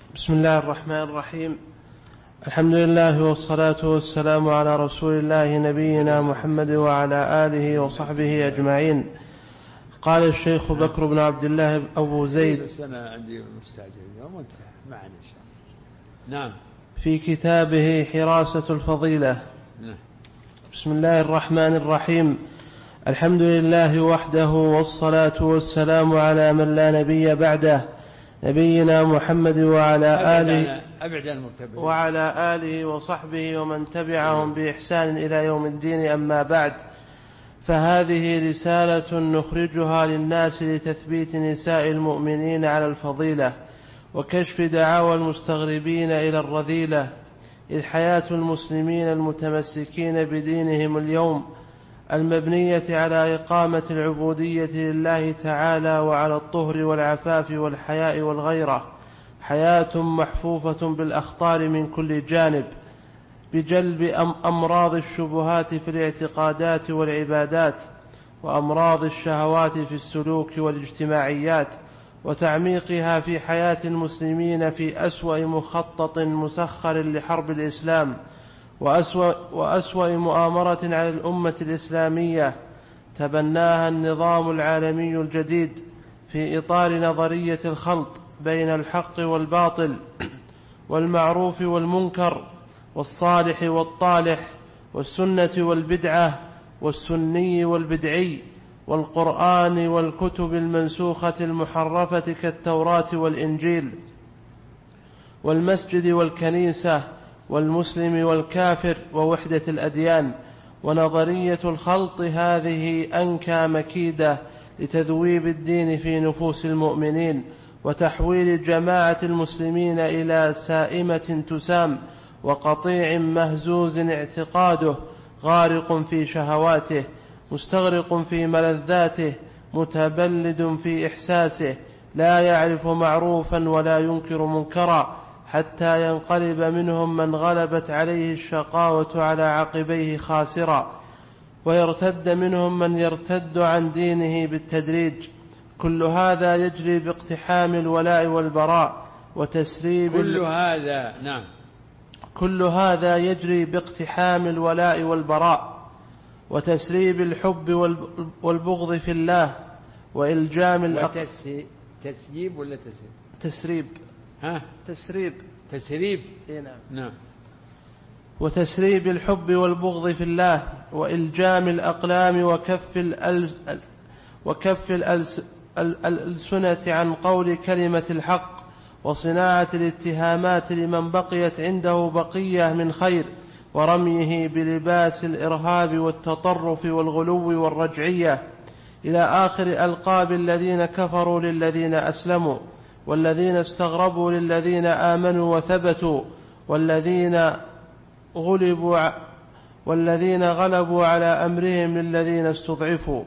بسم الله الرحمن الرحيم. الحمد لله والصلاة والسلام على رسول الله نبينا محمد وعلى آله وصحبه أجمعين. قال الشيخ بكر بن عبد الله أبو زيد أنا عندي مستعجل اليوم وانت معنا إن شاء الله. نعم. في كتابه حراسة الفضيلة. نعم. بسم الله الرحمن الرحيم. الحمد لله وحده والصلاة والسلام على من لا نبي بعده نبينا محمد وعلى آله وصحبه ومن تبعهم بإحسان إلى يوم الدين. أما بعد، فهذه رسالة نخرجها للناس لتثبيت نساء المؤمنين على الفضيلة وكشف دعاوى المستغربين إلى الرذيلة، إذ حياة المسلمين المتمسكين بدينهم اليوم المبنية على إقامة العبودية لله تعالى وعلى الطهر والعفاف والحياء والغيرة حياة محفوفة بالأخطار من كل جانب، بجلب أمراض الشبهات في الاعتقادات والعبادات، وأمراض الشهوات في السلوك والاجتماعيات، وتعميقها في حياة المسلمين في أسوأ مخطط مسخر لحرب الإسلام وأسوأ مؤامرة على الأمة الإسلامية تبناها النظام العالمي الجديد في إطار نظرية الخلط بين الحق والباطل والمعروف والمنكر والصالح والطالح والسنة والبدعة والسني والبدعي والقرآن والكتب المنسوخة المحرفة كالتوراة والإنجيل والمسجد والكنيسة والمسلم والكافر ووحدة الأديان. ونظرية الخلط هذه أنكى مكيدة لتذويب الدين في نفوس المؤمنين وتحويل جماعة المسلمين إلى سائمة تسام وقطيع مهزوز اعتقاده غارق في شهواته مستغرق في ملذاته متبلد في إحساسه لا يعرف معروفا ولا ينكر منكرا، حتى ينقلب منهم من غلبت عليه الشقاوة على عقبيه خاسرا، ويرتد منهم من يرتد عن دينه بالتدريج. كل هذا يجري باقتحام الولاء والبراء وتسريب كل هذا يجري باقتحام الولاء والبراء وتسريب الحب والبغض في الله وإلجام تسييب ولا تسريب؟ تسريب. نعم. وتسريب الحب والبغض في الله وإلجام الأقلام وكف الألسنة عن قول كلمة الحق وصناعة الاتهامات لمن بقيت عنده بقية من خير ورميه بلباس الإرهاب والتطرف والغلو والرجعية إلى آخر ألقاب الذين كفروا للذين أسلموا والذين استغربوا للذين آمنوا وثبتوا والذين غلبوا على أمرهم للذين استضعفوا.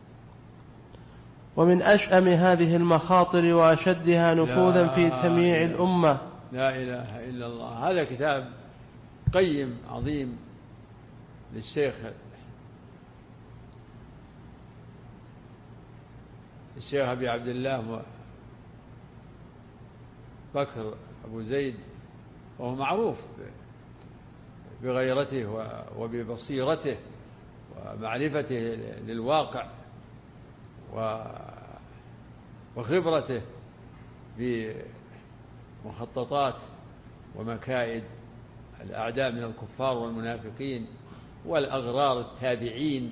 ومن أشأم هذه المخاطر وأشدها نفوذا في تمييع الأمة. لا إله إلا الله. هذا كتاب قيم عظيم للشيخ أبي عبد الله بكر أبو زيد، وهو معروف بغيرته وببصيرته ومعرفته للواقع وخبرته بمخططات ومكائد الأعداء من الكفار والمنافقين والأغرار التابعين.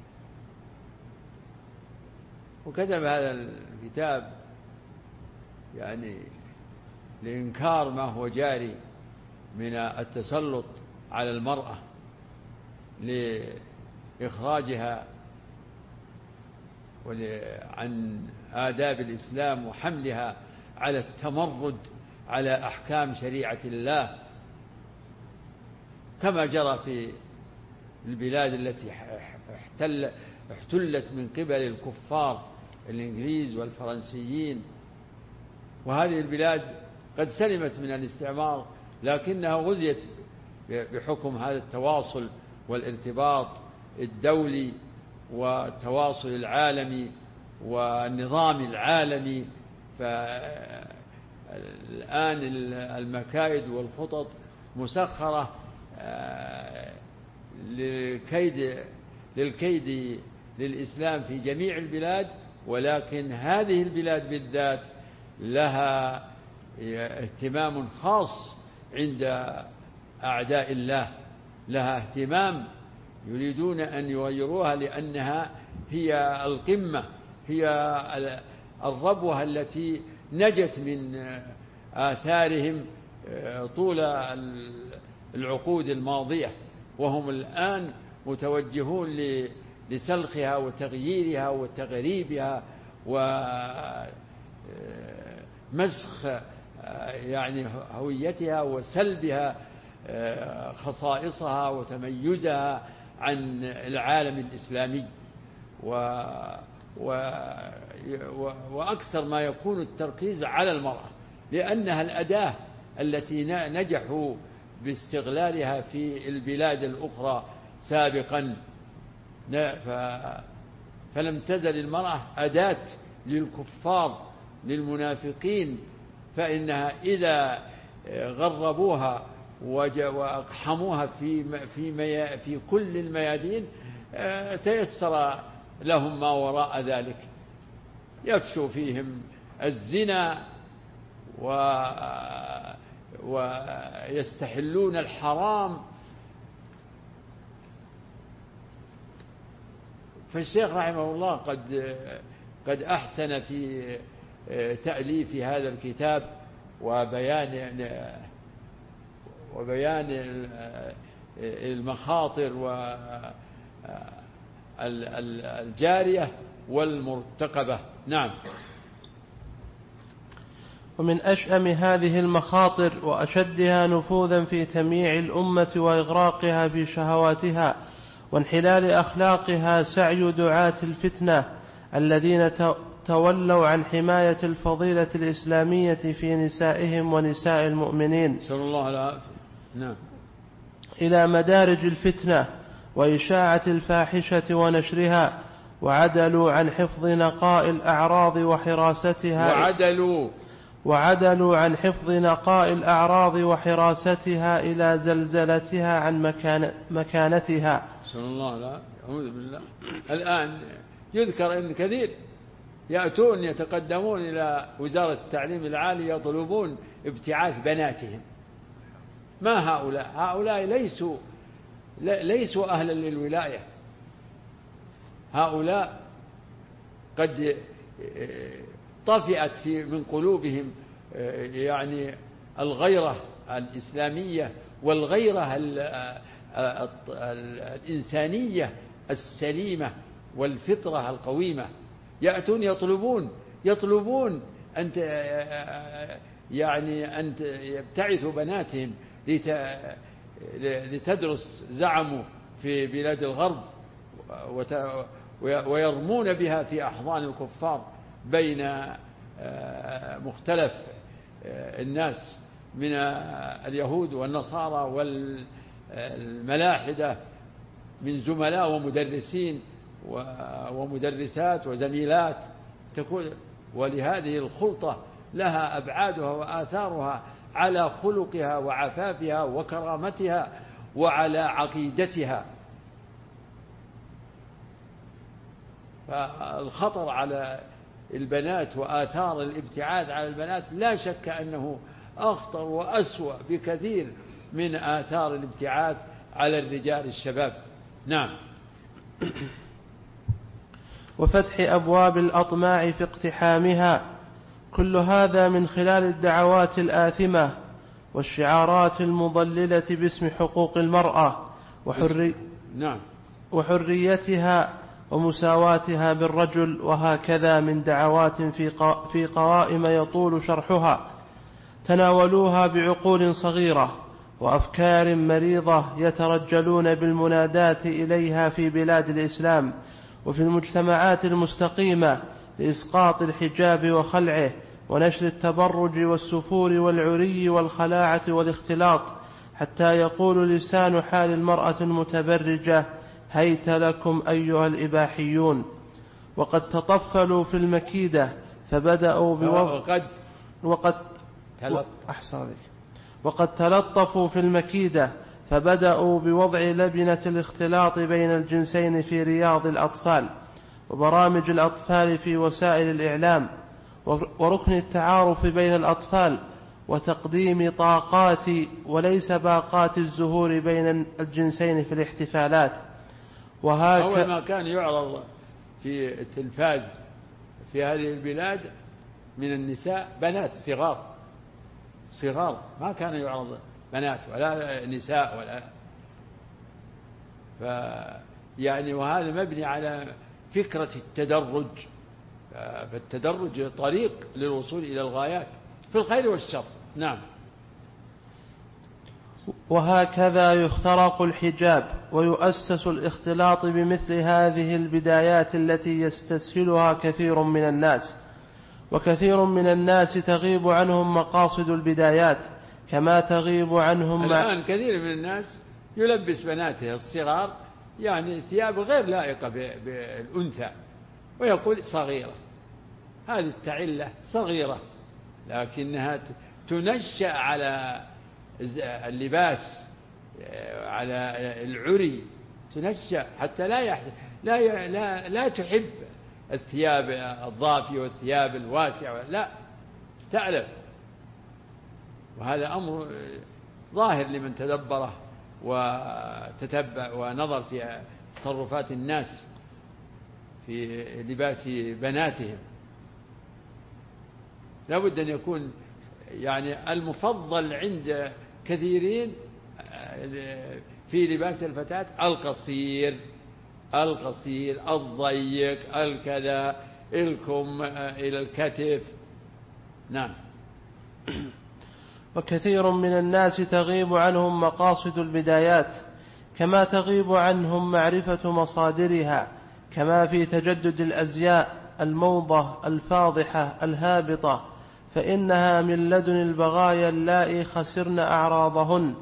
وكتب هذا الكتاب يعني لإنكار ما هو جاري من التسلط على المرأة لإخراجها عن آداب الإسلام وحملها على التمرد على أحكام شريعة الله، كما جرى في البلاد التي احتلت من قبل الكفار الإنجليز والفرنسيين. وهذه البلاد قد سلمت من الاستعمار، لكنها غزيت بحكم هذا التواصل والارتباط الدولي والتواصل العالمي والنظام العالمي. الآن المكائد والخطط مسخرة للكيد للإسلام في جميع البلاد، ولكن هذه البلاد بالذات لها اهتمام خاص عند أعداء الله، لها اهتمام يريدون أن يغيروها، لأنها هي القمة، هي الربوة التي نجت من آثارهم طول العقود الماضية، وهم الآن متوجهون لسلخها وتغييرها وتغريبها ومسخ يعني هويتها وسلبها خصائصها وتميزها عن العالم الإسلامي، وأكثر ما يكون التركيز على المرأة، لأنها الأداة التي نجحوا باستغلالها في البلاد الأخرى سابقا، فلم تزل المرأة أداة للكفار للمنافقين، فإنها إذا غربوها وأقحموها في كل الميادين تيسر لهم ما وراء ذلك، يفشو فيهم الزنا ويستحلون الحرام. فالشيخ رحمه الله قد أحسن في تأليف هذا الكتاب وبيان المخاطر والجارية والمرتقبة. نعم. ومن أشأم هذه المخاطر وأشدها نفوذا في تمييع الأمة وإغراقها في شهواتها وانحلال أخلاقها سعي دعاة الفتنة الذين تولوا عن حماية الفضيلة الإسلامية في نسائهم ونساء المؤمنين نسأل الله العافية. نعم. إلى مدارج الفتنة وإشاعة الفاحشة ونشرها، وعدلوا عن حفظ نقاء الأعراض وحراستها وعدلوا عن حفظ نقاء الأعراض وحراستها إلى زلزلتها عن مكانتها. نسأل الله العافية. أعوذ بالله. الآن يذكر أن كثير يأتون يتقدمون إلى وزارة التعليم العالي يطلبون ابتعاث بناتهم. ما هؤلاء؟ هؤلاء ليسوا أهلا للولاية، هؤلاء قد طفئت من قلوبهم يعني الغيرة الإسلامية والغيرة الإنسانية السليمة والفطرة القويمة. يأتون يطلبون أن يبتعثوا بناتهم لتدرس زعموا في بلاد الغرب ويرمون بها في أحضان الكفار بين مختلف الناس من اليهود والنصارى والملاحدة من زملاء ومدرسين ومدرسات وزميلات ولهذه الخلطة لها أبعادها وآثارها على خلقها وعفافها وكرامتها وعلى عقيدتها. فالخطر على البنات وآثار الابتعاد على البنات لا شك أنه أخطر وأسوأ بكثير من آثار الابتعاد على الرجال الشباب. نعم. وفتح أبواب الأطماع في اقتحامها، كل هذا من خلال الدعوات الآثمة والشعارات المضللة باسم حقوق المرأة وحريتها ومساواتها بالرجل، وهكذا من دعوات في قوائم يطول شرحها تناولوها بعقول صغيرة وأفكار مريضة يترجلون بالمنادات إليها في بلاد الإسلام وفي المجتمعات المستقيمة لإسقاط الحجاب وخلعه ونشر التبرج والسفور والعري والخلاعة والاختلاط، حتى يقول لسان حال المرأة المتبرجة: هيت لكم أيها الإباحيون. وقد تطفلوا في المكيدة فبدأوا أحسن ذلك. وقد تلطفوا في المكيدة فبدأوا بوضع لبنة الاختلاط بين الجنسين في رياض الأطفال وبرامج الأطفال في وسائل الإعلام وركن التعارف بين الأطفال وتقديم طاقات وليس باقات الزهور بين الجنسين في الاحتفالات. أول ما كان يعرض في التلفاز في هذه البلاد من النساء بنات صغار ما كان يعرض بنات ولا نساء ولا يعني وهذا مبني على فكرة التدرج، فالتدرج طريق للوصول إلى الغايات في الخير والشر. نعم. وهكذا يخترق الحجاب ويؤسس الاختلاط بمثل هذه البدايات التي يستسهلها كثير من الناس، وكثير من الناس تغيب عنهم مقاصد البدايات كما تغيب عنهم. الآن كثير من الناس يلبس بناته الصغار يعني ثياب غير لائقة بالأنثى ويقول صغيرة. هذه التعلة صغيرة لكنها تنشأ على اللباس، على العري، تنشأ حتى لا تحب الثياب الضافية والثياب الواسعة، لا تعلف. وهذا أمر ظاهر لمن تدبره وتتبع ونظر في تصرفات الناس في لباس بناتهم. لا بد أن يكون يعني المفضل عند كثيرين في لباس الفتاة القصير الضيق الكذا الكم إلى الكتف. نعم. وكثير من الناس تغيب عنهم مقاصد البدايات كما تغيب عنهم معرفة مصادرها، كما في تجدد الأزياء الموضة الفاضحة الهابطة، فإنها من لدن البغايا اللائي خسرن أعراضهن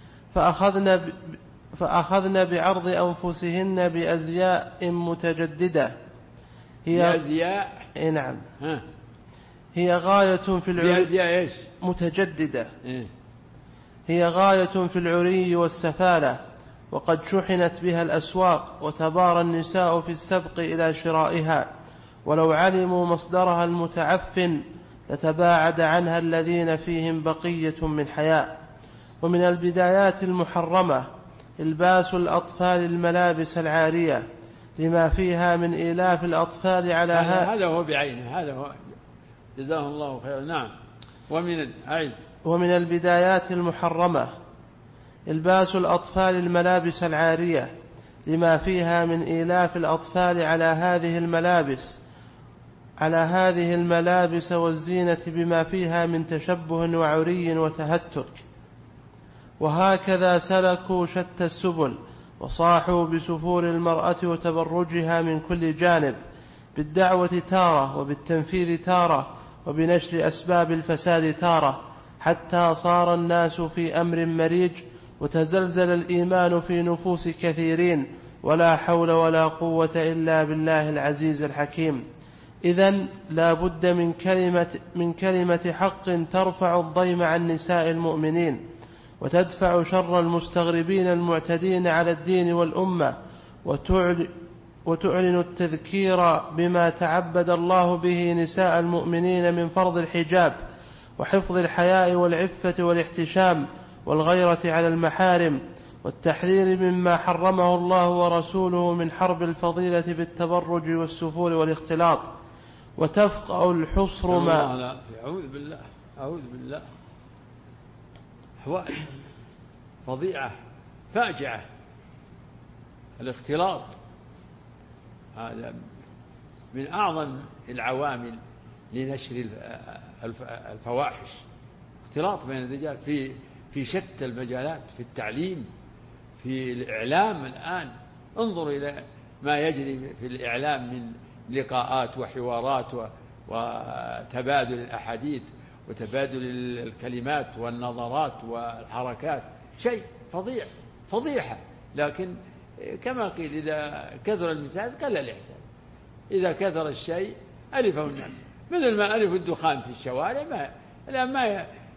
فأخذن بعرض أنفسهن بأزياء متجددة بأزياء نعم هي غاية في العري متجددة هي غاية في العري والسفالة، وقد شحنت بها الأسواق وتبارى النساء في السبق إلى شرائها، ولو علموا مصدرها المتعفن لتباعد عنها الذين فيهم بقية من حياء. ومن البدايات المحرمة إلباس الأطفال الملابس العارية لما فيها من إيلاف الأطفال على هذا هو بعينه، هذا هو جزاه الله خيرا. نعم. ومن البدايات المحرمة إلباس الأطفال الملابس العارية لما فيها من إيلاف الأطفال على هذه الملابس والزينة بما فيها من تشبه وعري وتهتك. وهكذا سلكوا شتى السبل وصاحوا بسفور المرأة وتبرجها من كل جانب، بالدعوة تارة وبالتنفيذ تارة وبنشر أسباب الفساد تارة، حتى صار الناس في أمر مريج وتزلزل الإيمان في نفوس كثيرين، ولا حول ولا قوة إلا بالله العزيز الحكيم. إذن لا بد من كلمة حق ترفع الضيم عن نساء المؤمنين وتدفع شر المستغربين المعتدين على الدين والأمة، وتعلن التذكير بما تعبد الله به نساء المؤمنين من فرض الحجاب وحفظ الحياء والعفة والاحتشام والغيرة على المحارم، والتحذير مما حرمه الله ورسوله من حرب الفضيلة بالتبرج والسفور والاختلاط. وتفقع الحصر ما أعوذ بالله أحوال فظيعة فاجعة. الاختلاط هذا من أعظم العوامل لنشر الفواحش. اختلاط بين الرجال في شتى المجالات، في التعليم، في الإعلام. الآن انظروا إلى ما يجري في الإعلام من لقاءات وحوارات وتبادل الأحاديث وتبادل الكلمات والنظرات والحركات، شيء فضيحة. لكن كما قيل إذا كثر المساس قل الإحسان، إذا كثر الشيء ألفه الناس، مثل ما ألفوا الدخان في الشوارع. الآن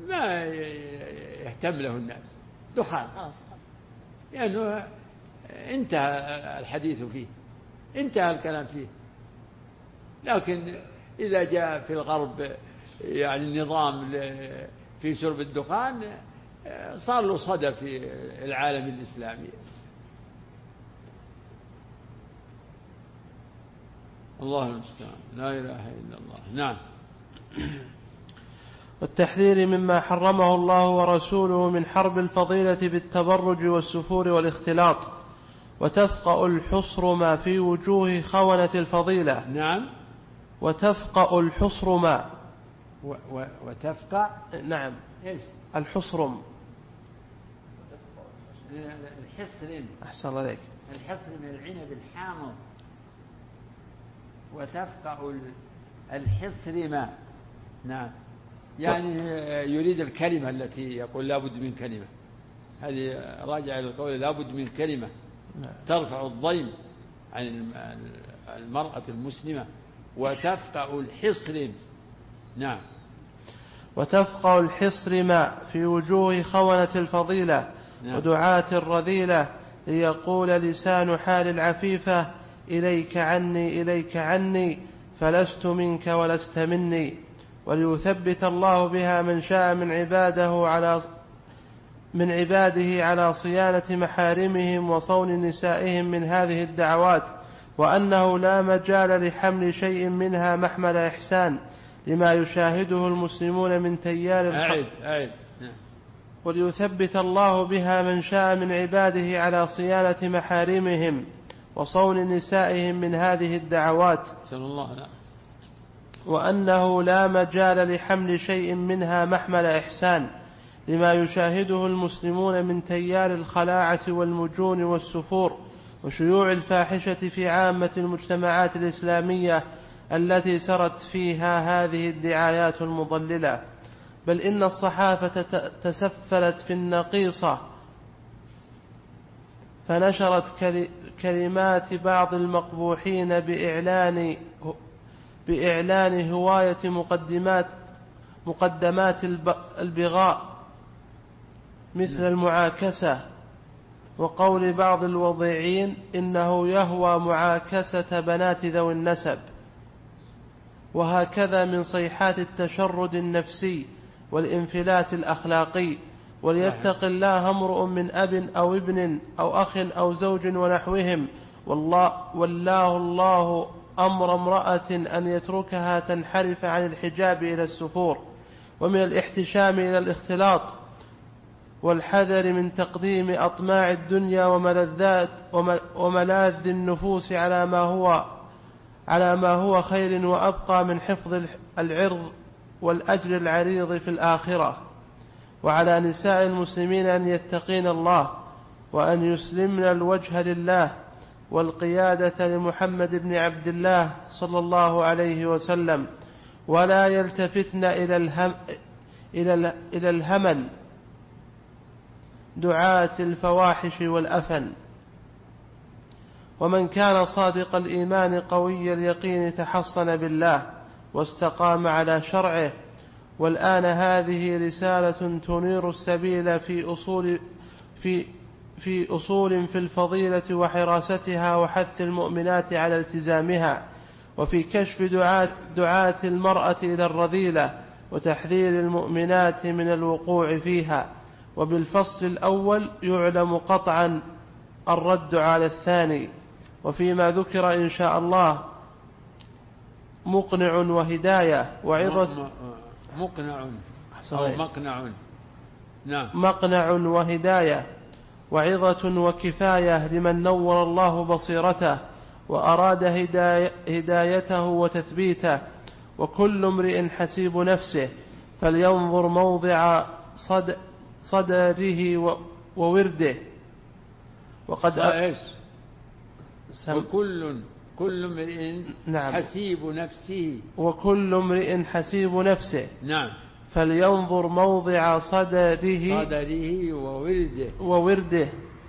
ما يهتم له الناس، دخان خلاص، لأنه انتهى الحديث فيه، انتهى الكلام فيه. لكن إذا جاء في الغرب يعني نظام في شرب الدخان صار له صدى في العالم الإسلامي. الله المستعان، لا إله إلا الله. نعم. والتحذير مما حرمه الله ورسوله من حرب الفضيلة بالتبرج والسفور والاختلاط، وتفقأ الحصر ما في وجوه خونة الفضيلة. نعم. وتفقأ الحصر ما وتفقع. نعم. إيش الحصرم؟ الحصر. أحسن الله عليك. الحصر من العنب الحامض. وتفقأ الحصر ما. نعم، يعني يريد الكلمة التي يقول لا بد من كلمة، هذه راجع إلى القول لا بد من كلمة ترفع الضيم عن المرأة المسلمة. وتفقأ الحصر. نعم. وتفقأ الحصر ما في وجوه خونة الفضيلة. نعم. ودعاة الرذيلة، ليقول لسان حال العفيفة إليك عني إليك عني، فلست منك ولست مني. وليثبت الله بها من شاء من عباده على صيانة محارمهم وصون نسائهم من هذه الدعوات، وأنه لا مجال لحمل شيء منها محمل إحسان لما يشاهده المسلمون من تيار الحق. وليثبت الله بها من شاء من عباده على صيانة محارمهم وصون نسائهم من هذه الدعوات، وأنه لا مجال لحمل شيء منها محمل إحسان لما يشاهده المسلمون من تيار الخلاعة والمجون والسفور وشيوع الفاحشة في عامة المجتمعات الإسلامية التي سرت فيها هذه الدعايات المضللة. بل إن الصحافة تسفلت في النقيصة، فنشرت كلمات بعض المقبوحين بإعلان هواية مقدمات البغاء مثل المعاكسة، وقول بعض الوضيعين إنه يهوى معاكسة بنات ذوي النسب، وهكذا من صيحات التشرد النفسي والانفلات الأخلاقي. وليتق الله امرؤ من أب أو ابن أو أخ أو زوج ونحوهم، والله الله أمر امرأة أن يتركها تنحرف عن الحجاب إلى السفور، ومن الاحتشام إلى الاختلاط، والحذر من تقديم أطماع الدنيا وملاذ النفوس على ما هو خير وأبقى من حفظ العرض والأجر العريض في الآخرة. وعلى نساء المسلمين أن يتقين الله وأن يسلمن الوجه لله والقيادة لمحمد بن عبد الله صلى الله عليه وسلم، ولا يلتفتن إلى الهمل دعاة الفواحش والأفن. ومن كان صادق الإيمان قوي اليقين تحصن بالله واستقام على شرعه. والآن هذه رسالة تنير السبيل في أصول في الفضيلة وحراستها وحث المؤمنات على التزامها، وفي كشف دعاة المرأة إلى الرذيلة وتحذير المؤمنات من الوقوع فيها. وبالفصل الأول يعلم قطعا الرد على الثاني. وفيما ذكر إن شاء الله مقنع وهداية وعظة نعم. مقنع وهداية وعظة وكفاية لمن نور الله بصيرته وأراد هدايته وتثبيته. وكل امرئ حسيب نفسه فلينظر موضع صدره وورده. وقد كل امرئ حسيب نفسه. وكل امرئ حسيب نفسه. نعم. فلينظر موضع صدره وورده.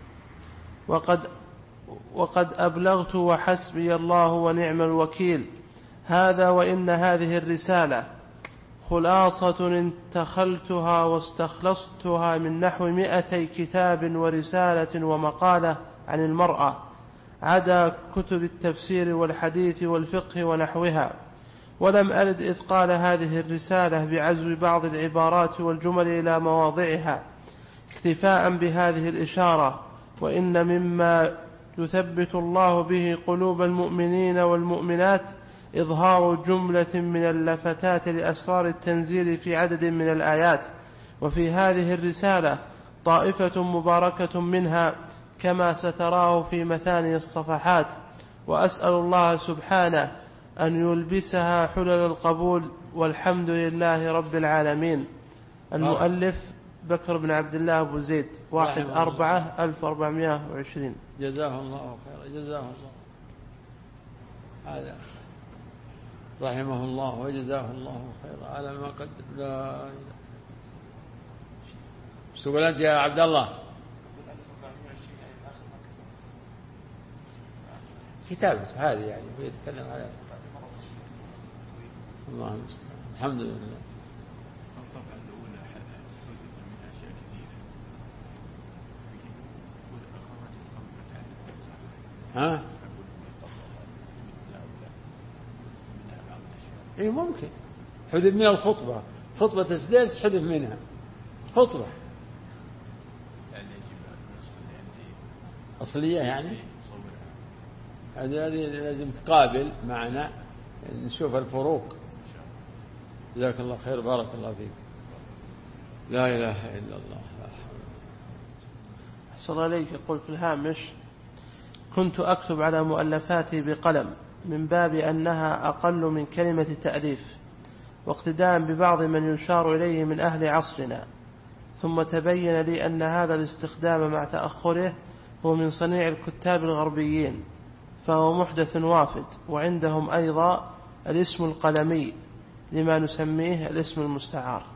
وقد أبلغت وحسبي الله ونعم الوكيل. هذا وإن هذه الرسالة خلاصة انتخلتها واستخلصتها من نحو 200 كتاب ورسالة ومقالة عن المرأة، عدا كتب التفسير والحديث والفقه ونحوها. ولم أرد إذ قال هذه الرسالة بعزو بعض العبارات والجمل إلى مواضعها اكتفاء بهذه الإشارة. وإن مما يثبت الله به قلوب المؤمنين والمؤمنات إظهار جملة من اللفتات لأسرار التنزيل في عدد من الآيات. وفي هذه الرسالة طائفة مباركة منها كما ستراه في مثاني الصفحات، وأسأل الله سبحانه أن يلبسها حلل القبول، والحمد لله رب العالمين. المؤلف بكر بن عبد الله أبو زيد، 1/4/1420. جزاه الله خيرا، جزاه الله. هذا رحمه الله وجزاه الله خيرا على ما قدم. لا إله. تقول أنت يا عبد الله؟ كتابته هذه يعني يتكلم على الله المستعان. الحمد لله. الطبعة الأولى حدث من أشياء كثيرة وأخرجت طبعة. ها؟ إيه ممكن حذف من الخطبة، خطبة السديس حذف منها خطبة أصلية يعني. هذه لازم تقابل معنا نشوف الفروق. جزاك الله خير، بارك الله فيك. لا إله إلا الله. لا حول. أحسن عليك. يقول في الهامش: كنت أكتب على مؤلفاتي بقلم من باب أنها أقل من كلمة تأليف، واقتداء ببعض من يشار إليه من أهل عصرنا، ثم تبين لي أن هذا الاستخدام مع تأخره هو من صنيع الكتاب الغربيين، فهو محدث وافد. وعندهم أيضا الاسم القلمي لما نسميه الاسم المستعار.